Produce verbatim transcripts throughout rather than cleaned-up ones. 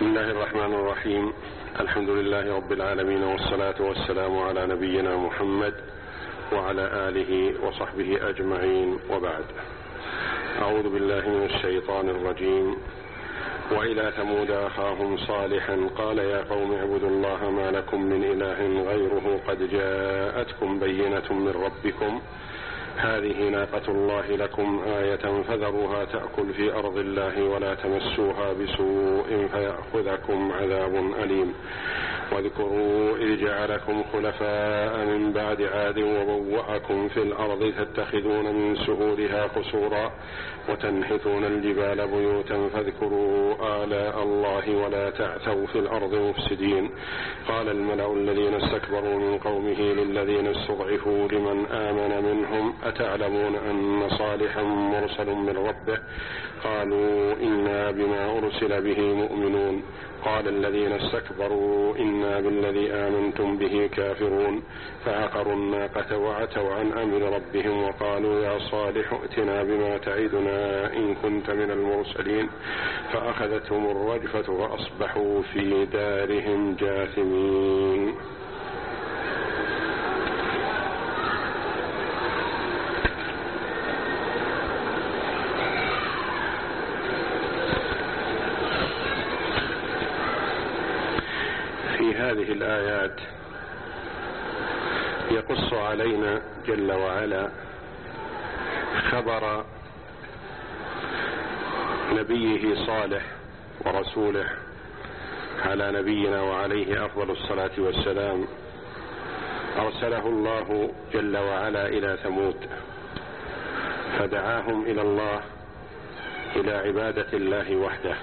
بسم الله الرحمن الرحيم. الحمد لله رب العالمين، والصلاة والسلام على نبينا محمد وعلى آله وصحبه أجمعين، وبعد. أعوذ بالله من الشيطان الرجيم. وإلى ثمود أخاهم صالحا قال يا قوم اعبدوا الله ما لكم من إله غيره قد جاءتكم بينة من ربكم هذه ناقة الله لكم آية فذروها تأكل في أرض الله ولا تمسوها بسوء فيأخذكم عذاب أليم. واذكروا إذ جعلكم خلفاء من بعد عاد وبوأكم في الأرض تتخذون من سهولها قصورا وتنحتون الجبال بيوتا فاذكروا آلاء الله ولا تعثوا في الأرض مفسدين. قال الملأ الذين استكبروا من قومه للذين استضعفوا لمن آمن منهم أتعلمون أن صالحا مرسل من ربه؟ قالوا إنا بما أرسل به مؤمنون. قال الذين استكبروا إنا بالذي آمنتم به كافرون. فعقروا الناقة وعتوا عن أمر ربهم وقالوا يا صالح ائتنا بما تعدنا إن كنت من المرسلين. فأخذتهم الرجفة فأصبحوا في دارهم جاثمين. هذه الآيات يقص علينا جل وعلا خبر نبيه صالح ورسوله على نبينا وعليه أفضل الصلاة والسلام. أرسله الله جل وعلا إلى ثمود فدعاهم إلى الله، إلى عبادة الله وحده.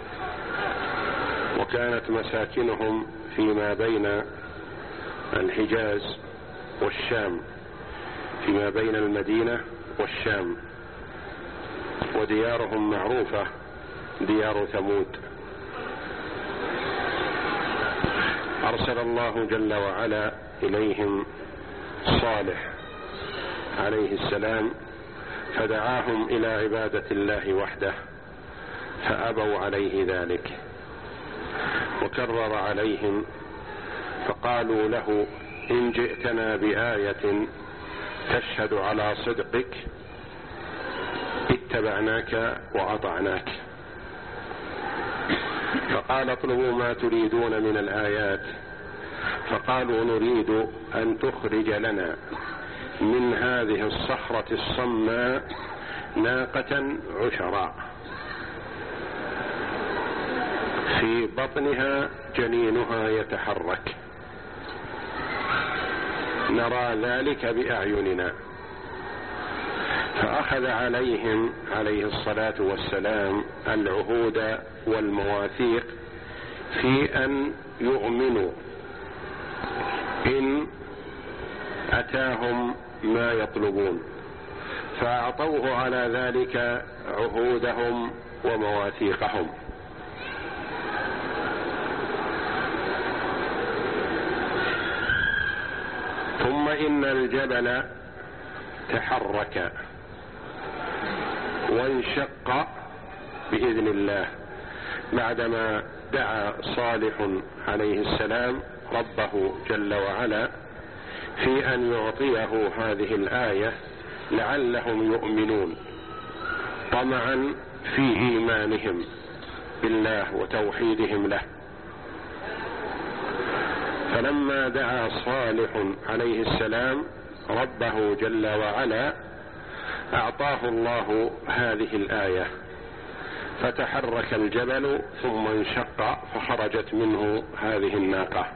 وكانت مساكنهم فيما بين الحجاز والشام، فيما بين المدينة والشام، وديارهم معروفة ديار ثمود. أرسل الله جل وعلا إليهم صالح عليه السلام فدعاهم إلى عبادة الله وحده فأبوا عليه ذلك، وكرر عليهم فقالوا له إن جئتنا بآية تشهد على صدقك اتبعناك وأطعناك. فقال اطلبوا ما تريدون من الآيات. فقالوا نريد أن تخرج لنا من هذه الصخرة الصماء ناقة عشراء في بطنها جنينها يتحرك نرى ذلك بأعيننا. فأخذ عليهم عليه الصلاة والسلام العهود والمواثيق في أن يؤمنوا إن أتاهم ما يطلبون، فأعطوه على ذلك عهودهم ومواثيقهم. ثم إن الجبل تحرك وانشق بإذن الله بعدما دعا صالح عليه السلام ربه جل وعلا في أن يعطيه هذه الآية لعلهم يؤمنون طمعا في إيمانهم بالله وتوحيدهم له. فلما دعا صالح عليه السلام ربه جل وعلا أعطاه الله هذه الآية، فتحرك الجبل ثم انشق فخرجت منه هذه الناقة،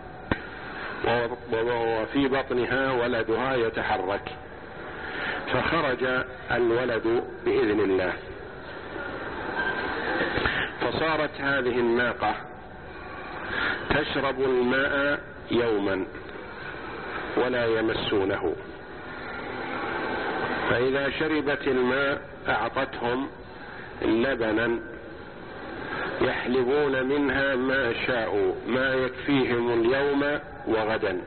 وفي بطنها ولدها يتحرك، فخرج الولد بإذن الله. فصارت هذه الناقة تشرب الماء يوما ولا يمسونه، فإذا شربت الماء أعطتهم لبنا يحلبون منها ما شاءوا ما يكفيهم اليوم وغدا،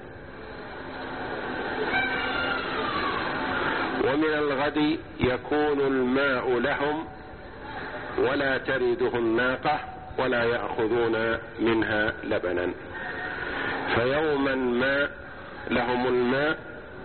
ومن الغد يكون الماء لهم ولا ترده الناقة ولا يأخذون منها لبنا. فيوما ما لهم الماء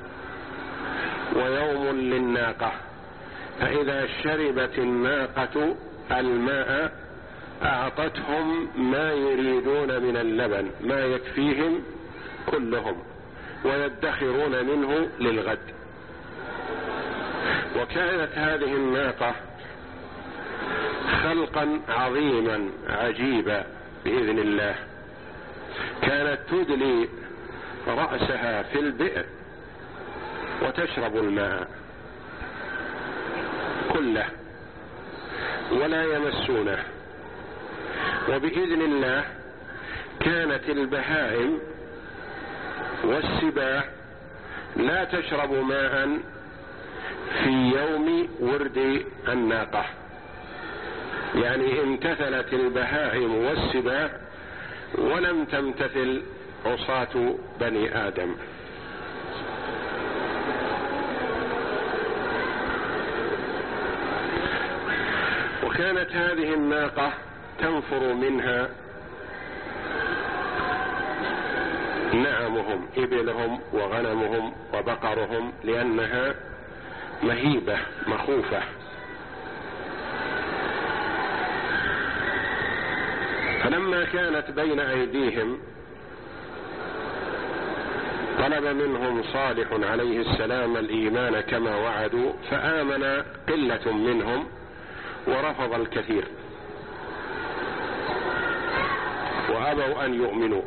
ويوم للناقة، فإذا شربت الناقة الماء أعطتهم ما يريدون من اللبن، ما يكفيهم كلهم، ويدخرون منه للغد. وكانت هذه الناقة خلقا عظيما عجيبا بإذن الله، كانت تدلي رأسها في البئر وتشرب الماء كله ولا يمسونه. وبإذن الله كانت البهائم والسباع لا تشرب ماء في يوم ورد الناقة، يعني امتثلت البهائم والسباع ولم تمتثل عصاة بني آدم. وكانت هذه الناقة تنفر منها نعمهم، إبلهم وغنمهم وبقرهم، لأنها مهيبة مخوفة. فلما كانت بين أيديهم طلب منهم صالح عليه السلام الإيمان كما وعدوا، فآمن قلة منهم ورفض الكثير وأبوا أن يؤمنوا.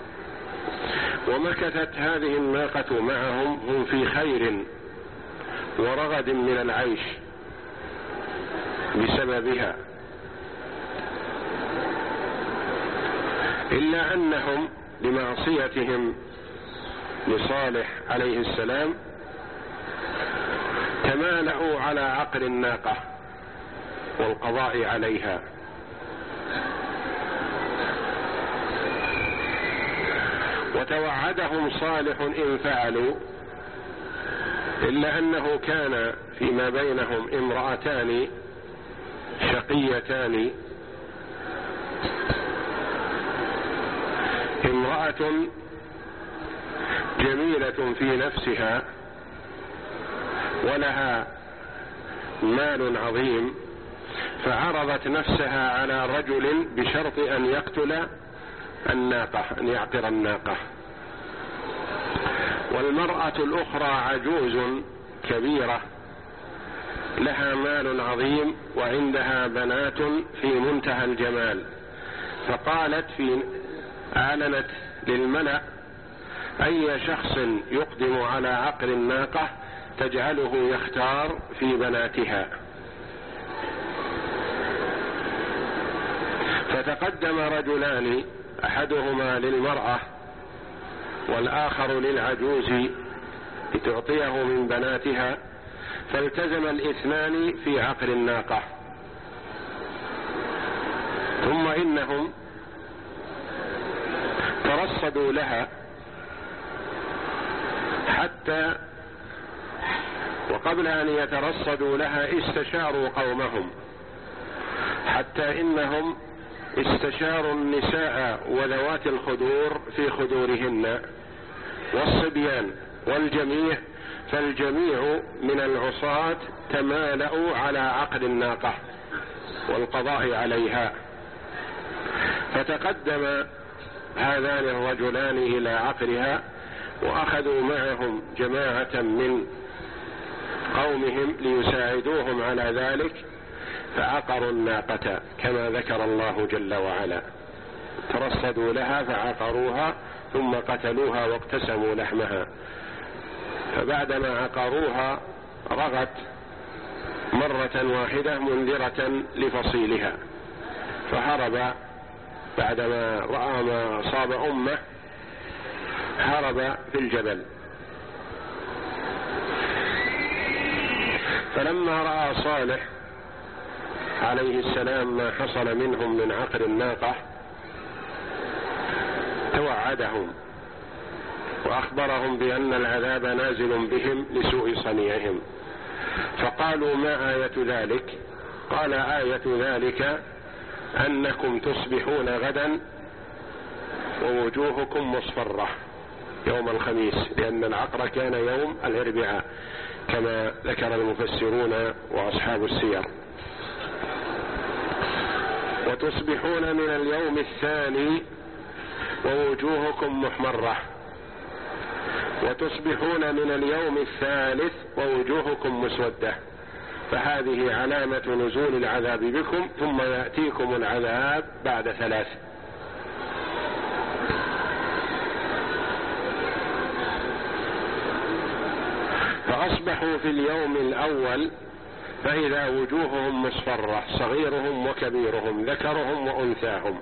ومكثت هذه الناقة معهم هم في خير ورغد من العيش بسببها، إلا أنهم بمعصيتهم لصالح عليه السلام تمالأوا على عقر الناقة والقضاء عليها، وتوعدهم صالح إن فعلوا، إلا أنه كان فيما بينهم امرأتان شقيتان، امرأة جميلة في نفسها ولها مال عظيم، فعرضت نفسها على رجل بشرط أن يقتل الناقة، أن يعقر الناقة. والمرأة الأخرى عجوز كبيرة لها مال عظيم وعندها بنات في منتهى الجمال، فقالت في أعلنت للملأ أي شخص يقدم على عقر الناقة تجعله يختار في بناتها. فتقدم رجلان، أحدهما للمرأة والآخر للعجوز لتعطيه من بناتها، فالتزم الاثنان في عقر الناقة. ثم إنهم ترصدوا لها حتى، وقبل أن يترصدوا لها استشاروا قومهم، حتى إنهم استشاروا النساء وذوات الخدور في خدورهن والصبيان والجميع، فالجميع من العصاة تمالأوا على عقد الناقة والقضاء عليها. فتقدم هذان الرجلان إلى عقرها، وأخذوا معهم جماعة من قومهم ليساعدوهم على ذلك، فعقروا الناقة كما ذكر الله جل وعلا، ترصدوا لها فعقروها ثم قتلوها واقتسموا لحمها. فبعدما عقروها رغت مرة واحدة منذرة لفصيلها، فهرب بعدما رأى ما أصاب أمه، هرب في الجبل. فلما رأى صالح عليه السلام ما حصل منهم من عقر الناقة توعدهم وأخبرهم بأن العذاب نازل بهم لسوء صنيعهم، فقالوا ما آية ذلك؟ قال آية ذلك أنكم تصبحون غدا ووجوهكم مصفرة يوم الخميس، لأن العقرة كان يوم الأربعاء كما ذكر المفسرون وأصحاب السير. وتصبحون من اليوم الثاني ووجوهكم محمرة، وتصبحون من اليوم الثالث ووجوهكم مسودة، فهذه علامة نزول العذاب بكم، ثم يأتيكم العذاب بعد ثلاث. فأصبحوا في اليوم الأول فإذا وجوههم مصفرة، صغيرهم وكبيرهم، ذكرهم وأنثاهم.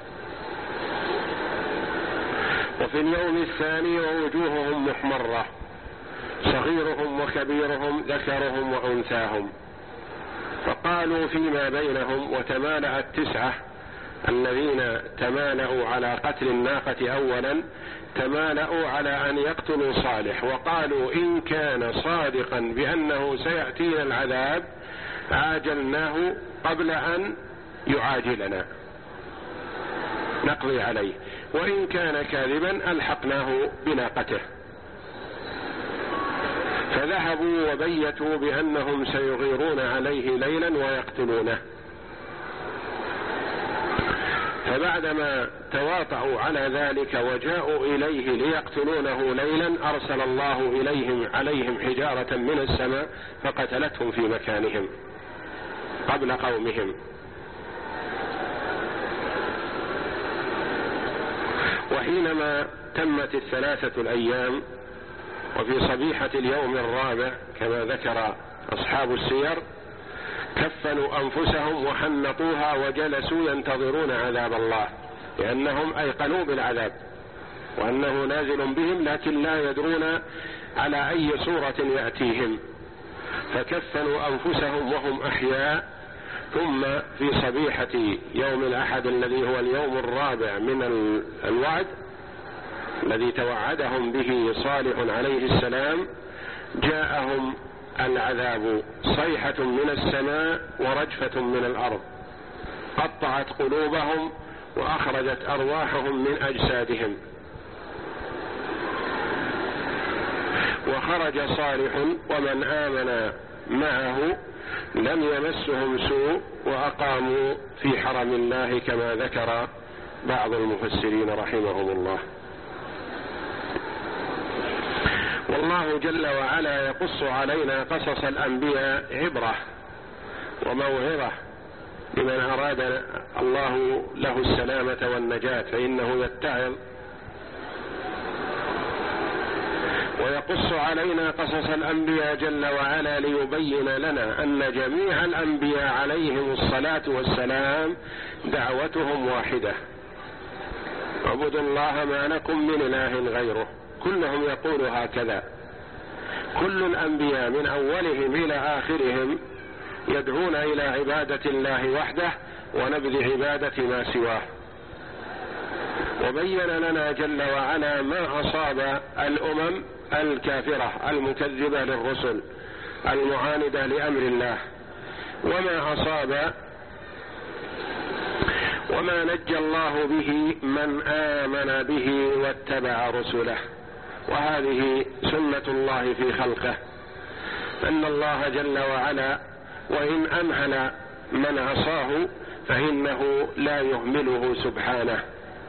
وفي اليوم الثاني ووجوههم محمرة، صغيرهم وكبيرهم، ذكرهم وأنثاهم. فقالوا فيما بينهم: وتمالأ التسعة الذين تمالأوا على قتل الناقة أولا تمالأوا على أن يقتلوا صالح، وقالوا: إن كان صادقا بأنه سيأتينا العذاب عاجلناه قبل أن يعاجلنا نقضي عليه، وإن كان كاذبا ألحقناه بناقته. فذهبوا وبيتوا بأنهم سيغيرون عليه ليلا ويقتلونه. فبعدما تواطؤوا على ذلك وجاءوا إليه ليقتلونه ليلا أرسل الله إليهم عليهم حجارة من السماء فقتلتهم في مكانهم قبل قومهم. وحينما تمت الثلاثة الأيام وفي صبيحة اليوم الرابع كما ذكر أصحاب السير كفنوا أنفسهم وحنطوها وجلسوا ينتظرون عذاب الله، لأنهم أيقنوا بالعذاب وأنه نازل بهم، لكن لا يدرون على أي صورة يأتيهم. فكفنوا أنفسهم وهم أحياء. ثم في صبيحة يوم الأحد الذي هو اليوم الرابع من الوعد الذي توعدهم به صالح عليه السلام جاءهم العذاب، صيحة من السماء ورجفة من الأرض قطعت قلوبهم وأخرجت أرواحهم من أجسادهم. وخرج صالح ومن آمن معه لم يمسهم سوء وأقاموا في حرم الله كما ذكر بعض المفسرين رحمهم الله. والله جل وعلا يقص علينا قصص الأنبياء عبرة وموعظة لمن أراد الله له السلامة والنجاة، فإنه يتعظ. ويقص علينا قصص الأنبياء جل وعلا ليبين لنا أن جميع الأنبياء عليهم الصلاة والسلام دعوتهم واحدة: اعبدوا الله ما لكم من إله غيره. كلهم يقول هكذا، كل الأنبياء من أولهم إلى آخرهم يدعون إلى عبادة الله وحده ونبذ عبادة ما سواه. وبين لنا جل وعلا ما أصاب الأمم الكافرة المكذبة للرسل المعاندة لأمر الله، وما أصاب وما نجى الله به من آمن به واتبع رسله. وهذه سنة الله في خلقه، أن الله جل وعلا وإن أمهل من عصاه فإنه لا يهمله سبحانه،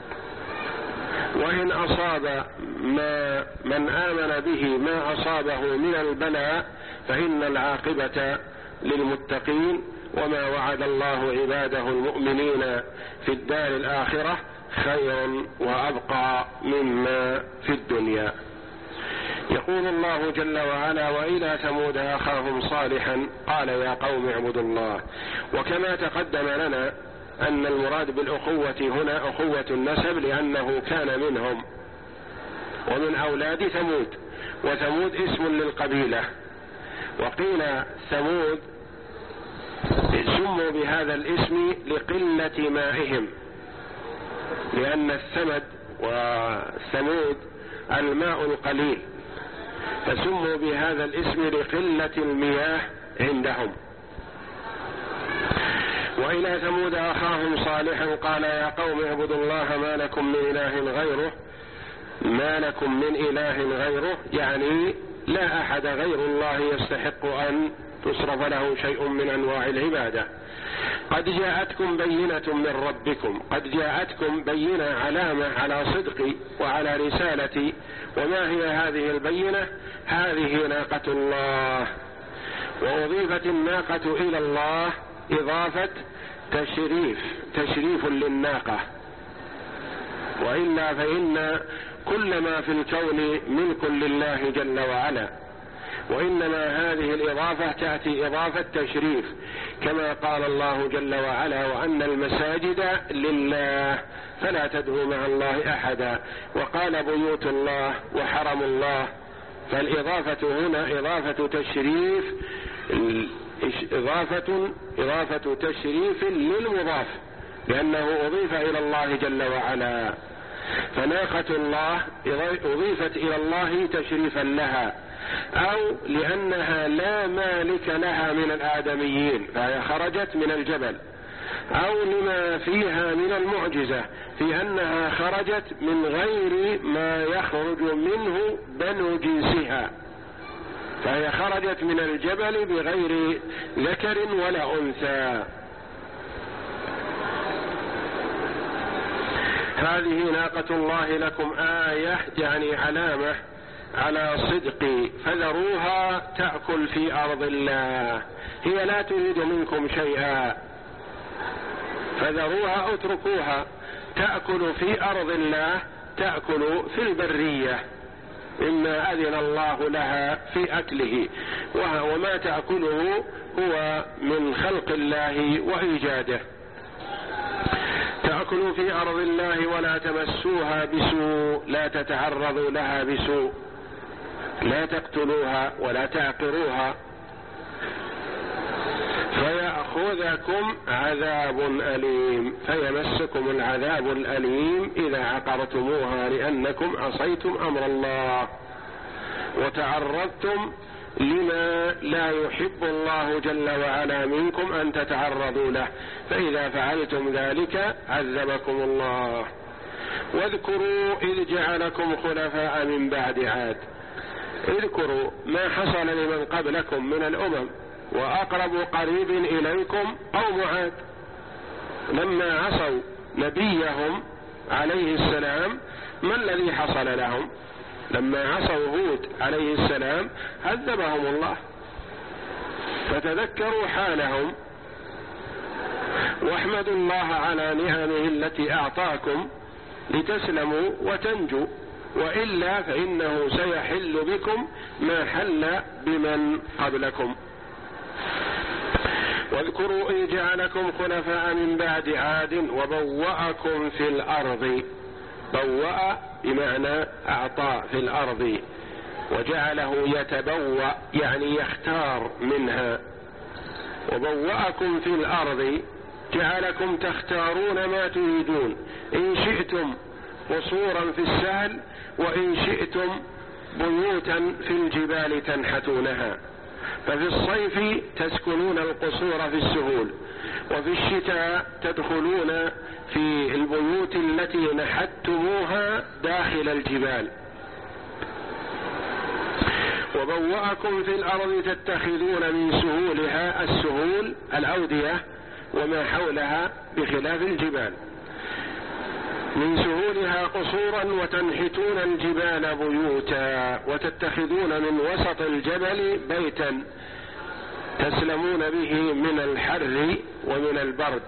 وإن أصاب ما من آمن به ما أصابه من البلاء فإن العاقبة للمتقين. وما وعد الله عباده المؤمنين في الدار الآخرة خير وأبقى مما في الدنيا. يقول الله جل وعلا: وإلى ثمود أخاهم صالحا قال يا قوم اعبدوا الله. وكما تقدم لنا أن المراد بالأخوة هنا أخوة النسب، لأنه كان منهم ومن أولاد ثمود، وثمود اسم للقبيلة. وقيل ثمود سموا بهذا الاسم لقلة مائهم، لأن الثمد والثمود الماء القليل، فسموا بهذا الاسم لقلة المياه عندهم. وإلى ثمود أخاهم صالحا قال يا قوم اعبدوا الله ما لكم من إله غيره ما لكم من إله غيره، يعني لا أحد غير الله يستحق أن تصرف له شيء من أنواع العبادة. قد جاءتكم بينة من ربكم، قد جاءتكم بينة علامة على صدقي وعلى رسالتي. وما هي هذه البينة؟ هذه ناقة الله، وأضيفت الناقة إلى الله إضافة تشريف، تشريف للناقة، وإلا فإن كل ما في الكون ملك لله جل وعلا، وإنما هذه الإضافة تأتي إضافة تشريف، كما قال الله جل وعلا وأن المساجد لله فلا تدعوا مع الله أحدا، وقال بيوت الله وحرم الله. فالإضافة هنا إضافة تشريف، إضافة إضافة تشريف للمضاف، لأنه أضيف إلى الله جل وعلا. فناقة الله أضيفت إلى الله تشريفا لها، أو لأنها لا مالك لها من الآدميين فهي خرجت من الجبل، أو لما فيها من المعجزة في أنها خرجت من غير ما يخرج منه بنو جنسها، فهي خرجت من الجبل بغير ذكر ولا أنثى. هذه ناقة الله لكم آية، يعني علامة على صدقي، فذروها تأكل في أرض الله، هي لا تريد منكم شيئا، فذروها اتركوها تأكل في أرض الله، تأكل في البرية مما أذن الله لها في أكله، وما تأكله هو من خلق الله وإيجاده. تأكل في أرض الله ولا تمسوها بسوء، لا تتعرضوا لها بسوء، لا تقتلوها ولا تعقروها، فيأخذكم عذاب أليم، فيمسكم العذاب الأليم إذا عقرتموها، لأنكم عصيتم أمر الله وتعرضتم لما لا يحب الله جل وعلا منكم أن تتعرضوا له، فإذا فعلتم ذلك عذبكم الله. واذكروا إذ جعلكم خلفاء من بعد عاد، اذكروا ما حصل لمن قبلكم من الأمم، وأقرب قريب إليكم قوم عاد، لما عصوا نبيهم عليه السلام ما الذي حصل لهم؟ لما عصوا هود عليه السلام عذبهم الله، فتذكروا حالهم واحمدوا الله على نعمه التي أعطاكم لتسلموا وتنجوا، وإلا فإنه سيحل بكم ما حل بمن قبلكم. واذكروا إذ جعلكم خلفاء من بعد عاد وبوأكم في الأرض، بوأ بمعنى أعطى في الأرض، وجعله يتبوأ يعني يختار منها. وبوأكم في الأرض جعلكم تختارون ما تريدون، إن شئتم قصورا في السهل، وإن شئتم بيوتا في الجبال تنحتونها. ففي الصيف تسكنون القصور في السهول، وفي الشتاء تدخلون في البيوت التي نحتموها داخل الجبال. وبوأكم في الأرض تتخذون من سهولها، السهول الأودية وما حولها بخلاف الجبال، من سهولها قصورا وتنحتون الجبال بيوتا، وتتخذون من وسط الجبل بيتا تسلمون به من الحر ومن البرد.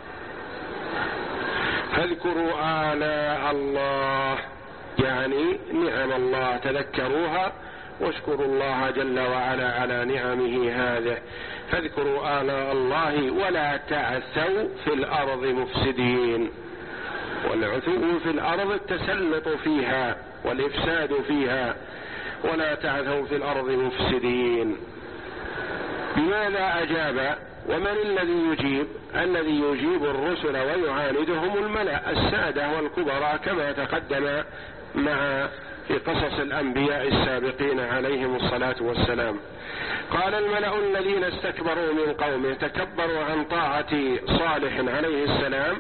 فاذكروا آلاء الله، يعني نعم الله تذكروها، واشكروا الله جل وعلا على نعمه هذه. فاذكروا آلاء الله ولا تعثوا في الأرض مفسدين. والعثو في الأرض التسلط فيها والإفساد فيها، ولا تعثوا في الأرض مفسدين. بماذا أجاب؟ ومن الذي يجيب؟ الذي يجيب الرسل ويعاندهم الملأ السادة والكبراء، كما تقدم مع في قصص الأنبياء السابقين عليهم الصلاة والسلام. قال الملأ الذين استكبروا من قومه تكبروا عن طاعة صالح عليه السلام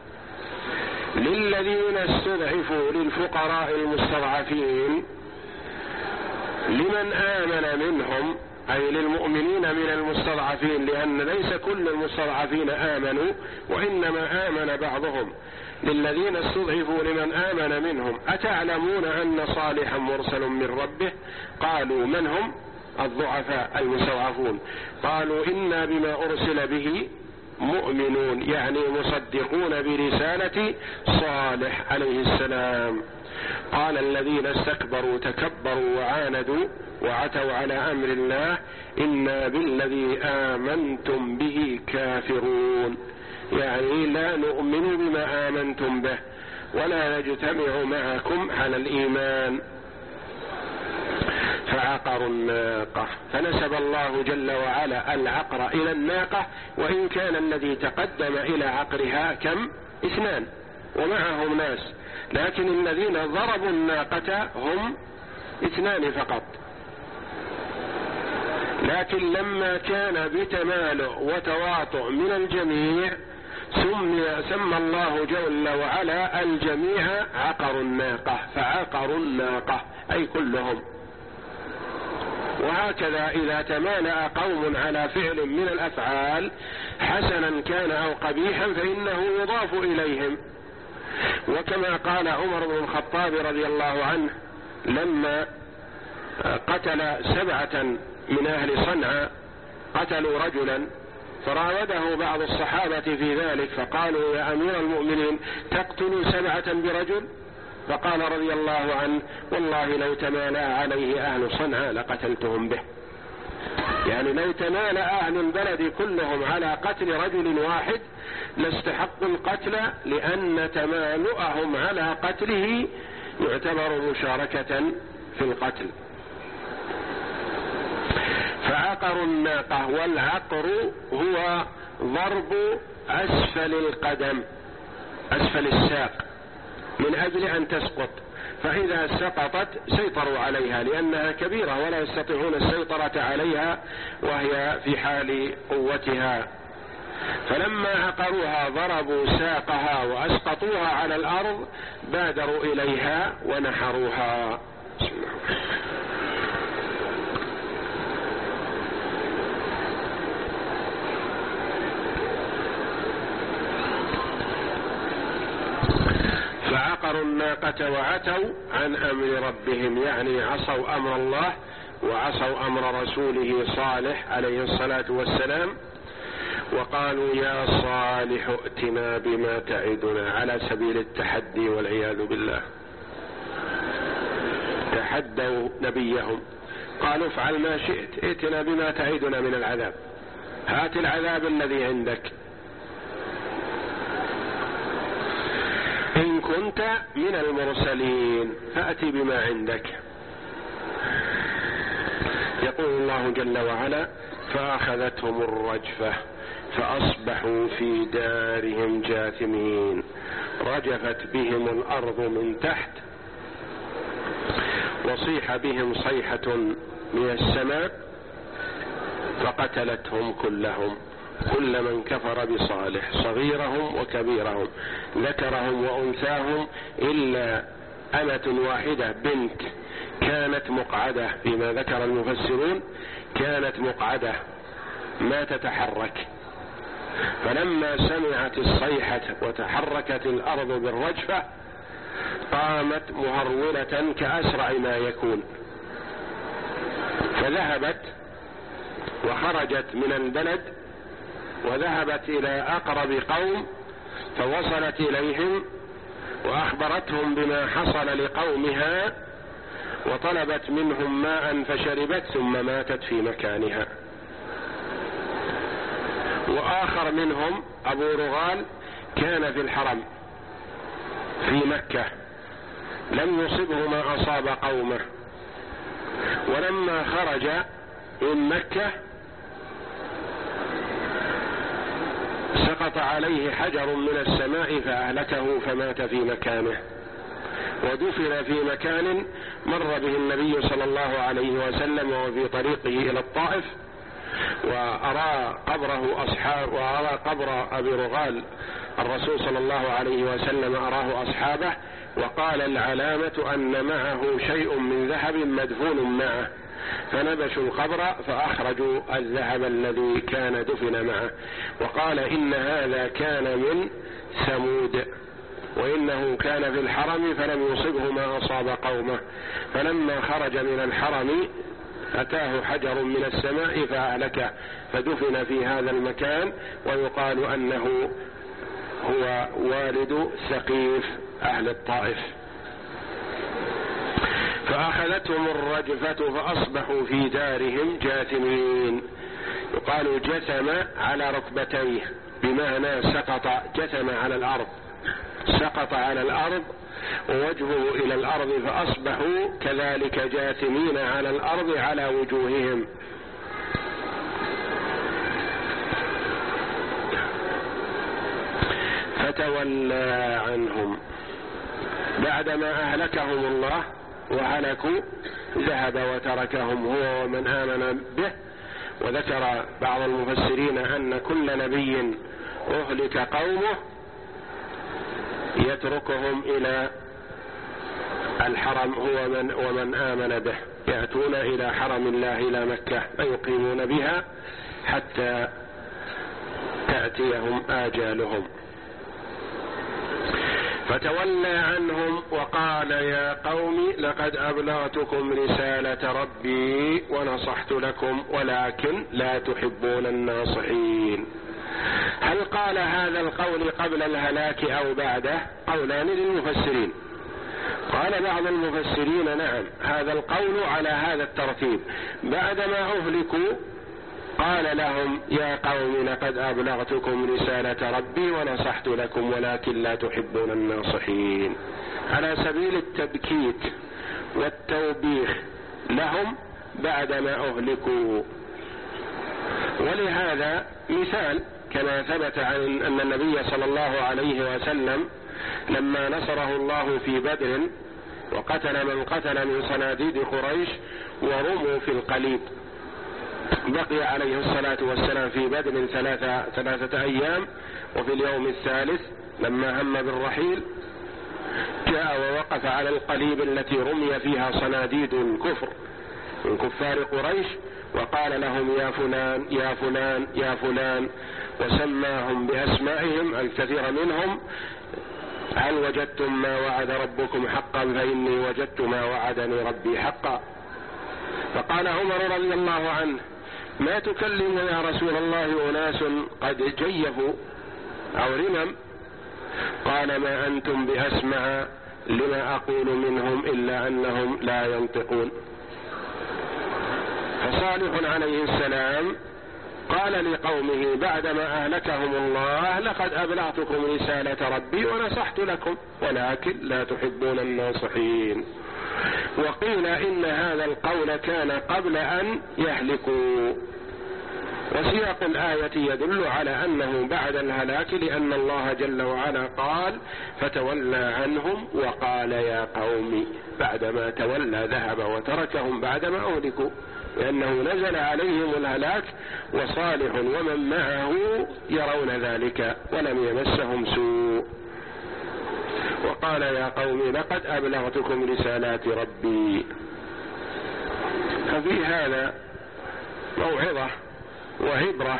للذين استضعفوا للفقراء المستضعفين لمن آمن منهم، أي للمؤمنين من المستضعفين، لأن ليس كل المستضعفين آمنوا وإنما آمن بعضهم. للذين استضعفوا لمن آمن منهم أتعلمون أن صالحا مرسل من ربه؟ قالوا من هم؟ الضعفاء المستضعفون. قالوا إنا بما أرسل به مؤمنون، يعني مصدقون برسالة صالح عليه السلام. قال الذين استكبروا تكبروا وعاندوا وعتوا على أمر الله إنا بالذي آمنتم به كافرون، يعني لا نؤمن بما آمنتم به ولا نجتمع معكم على الإيمان. فعقروا الناقة، فنسب الله جل وعلا العقر إلى الناقة، وإن كان الذي تقدم إلى عقرها كم؟ اثنان ومعهم ناس، لكن الذين ضربوا الناقة هم اثنان فقط. لكن لما كان بتمالؤ وتواطؤ من الجميع سمي سمى الله جل وعلا الجميع عقروا الناقة، فعقروا الناقة أي كلهم. وهكذا إذا تمالأ قوم على فعل من الأفعال حسنا كان أو قبيحا فإنه يضاف إليهم. وكما قال عمر بن الخطاب رضي الله عنه لما قتل سبعة من أهل صنعاء، قتلوا رجلا، فراوده بعض الصحابة في ذلك فقالوا يا أمير المؤمنين تقتل سبعة برجل؟ فقال رضي الله عنه والله لو تمالأ عليه أهل صنعاء لقتلتهم به. يعني لو تمالأ أهل البلد كلهم على قتل رجل واحد لاستحقوا القتل، لأن تمالؤهم على قتله يعتبر مشاركة في القتل. فعقروا الناقة، والعقر هو ضرب أسفل القدم أسفل الساق من أجل أن تسقط، فإذا سقطت سيطروا عليها لأنها كبيرة ولا يستطيعون السيطرة عليها وهي في حال قوتها. فلما عقروها ضربوا ساقها وأسقطوها على الأرض بادروا إليها ونحروها. فعقروا الناقة وعتوا عن أمر ربهم، يعني عصوا أمر الله وعصوا أمر رسوله صالح عليه الصلاة والسلام، وقالوا يا صالح ائتنا بما تعدنا، على سبيل التحدي والعياذ بالله. تحدوا نبيهم قالوا افعل ما شئت، ائتنا بما تعدنا من العذاب، هات العذاب الذي عندك إن كنت من المرسلين، فأتي بما عندك. يقول الله جل وعلا فأخذتهم الرجفة فأصبحوا في دارهم جاثمين، رجفت بهم الأرض من تحت وصيح بهم صيحة من السماء فقتلتهم كلهم، كل من كفر بصالح، صغيرهم وكبيرهم، ذكرهم وأنثاهم، إلا أمة واحدة بنت كانت مقعدة، فيما ذكر المفسرون كانت مقعدة ما تتحرك، فلما سمعت الصيحة وتحركت الأرض بالرجفة قامت مهرولة كأسرع ما يكون، فذهبت وخرجت من البلد وذهبت إلى أقرب قوم فوصلت إليهم وأخبرتهم بما حصل لقومها وطلبت منهم ماء فشربت ثم ماتت في مكانها. وآخر منهم أبو رغال كان في الحرم في مكة لم يصبه ما أصاب قومه، ولما خرج من مكة سقط عليه حجر من السماء فأهلكه فمات في مكانه. ودفن في مكان مر به النبي صلى الله عليه وسلم وهو في طريقه إلى الطائف، وأرى قبره أصحاب وأرى قبر أبي رغال الرسول صلى الله عليه وسلم أراه أصحابه، وقال العلامة أن معه شيء من ذهب مدفون معه، فنبشوا القبر فأخرجوا الذهب الذي كان دفن معه، وقال إن هذا كان من ثمود، وإنه كان في الحرم فلم يصبه ما أصاب قومه، فلما خرج من الحرم أتاه حجر من السماء فأهلكه، فدفن في هذا المكان، ويقال أنه هو والد ثقيف أهل الطائف. فأخذتهم الرجفة فأصبحوا في دارهم جاثمين. يقال جثم على ركبتيه، بمعنى سقط، جثم على الأرض، سقط على الأرض ووجهه إلى الأرض، فأصبحوا كذلك جاثمين على الأرض على وجوههم. فتولى عنهم بعدما أهلكهم الله وهلكوا، ذهب وتركهم هو ومن آمن به. وذكر بعض المفسرين أن كل نبي أهلك قومه يتركهم إلى الحرم هو من ومن آمن به، يأتون إلى حرم الله إلى مكة فيقيمون بها حتى تأتيهم آجالهم. فتولى عنهم وقال يا قوم لقد أبلغتكم رسالة ربي ونصحت لكم ولكن لا تحبون الناصحين. هل قال هذا القول قبل الهلاك أو بعده؟ قولان للمفسرين. قال بعض المفسرين نعم، هذا القول على هذا الترتيب، بعدما أهلكوا قال لهم يا قوم لقد أبلغتكم رسالة ربي ونصحت لكم ولكن لا تحبون الناصحين، على سبيل التبكيت والتوبيخ لهم بعدما أهلكوا. ولهذا مثال كما ثبت عن أن النبي صلى الله عليه وسلم لما نصره الله في بدر وقتل من قتل من صناديد قريش ورموا في القليب، بقي عليه الصلاة والسلام في بدر ثلاثة, ثلاثة أيام، وفي اليوم الثالث لما هم بالرحيل جاء ووقف على القليب التي رمي فيها صناديد الكفر من كفار قريش، وقال لهم يا فلان يا فلان يا فلان، وسماهم بأسمائهم الكثير منهم. هل وجدتم ما وعد ربكم حقا؟ فإني وجدت ما وعدني ربي حقا. فقال عمر رضي الله عنه ما تكلم يا رسول الله أناس قد جيفوا أو رمم؟ قال ما أنتم بأسمع لما أقول منهم إلا أنهم لا ينطقون. فصالح عليه السلام قال لقومه بعدما أهلكهم الله لقد أبلغتكم رسالة ربي ونصحت لكم ولكن لا تحبون الناصحين. وقيل إن هذا القول كان قبل أن يهلكوا، وسياق الآية يدل على أنه بعد الهلاك، لأن الله جل وعلا قال فتولى عنهم وقال يا قوم، بعدما تولى ذهب وتركهم بعدما أهلكوا، لأنه نزل عليهم الهلاك وصالح ومن معه يرون ذلك ولم يمسهم سوء. وقال يا قوم لقد أبلغتكم رسالات ربي. ففي هذا موعظة وعبرة،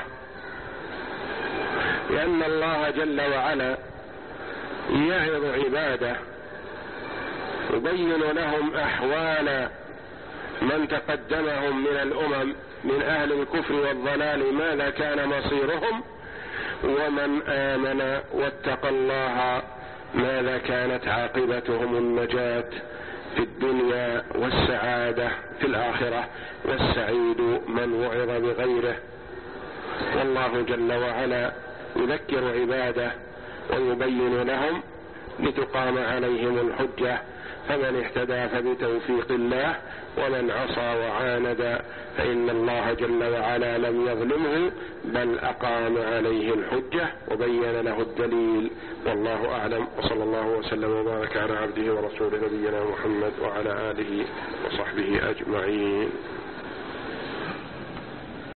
لأن الله جل وعلا يعظ عباده، يبين لهم أحوال من تقدمهم من الأمم من أهل الكفر والضلال ماذا كان مصيرهم، ومن آمن واتقى الله ماذا كانت عاقبتهم النجاة في الدنيا والسعادة في الآخرة، والسعيد من وعظ بغيره. والله جل وعلا يذكر عباده ويبين لهم لتقام عليهم الحجة فمن اهتدى فبتوفيق الله، ومن عصى وعاند فإن الله جل وعلا لم يظلمه بل أقام عليه الحجة وبين له الدليل. والله أعلم، وصلى الله وسلم وبارك على عبده ورسوله نبينا محمد وعلى آله وصحبه أجمعين.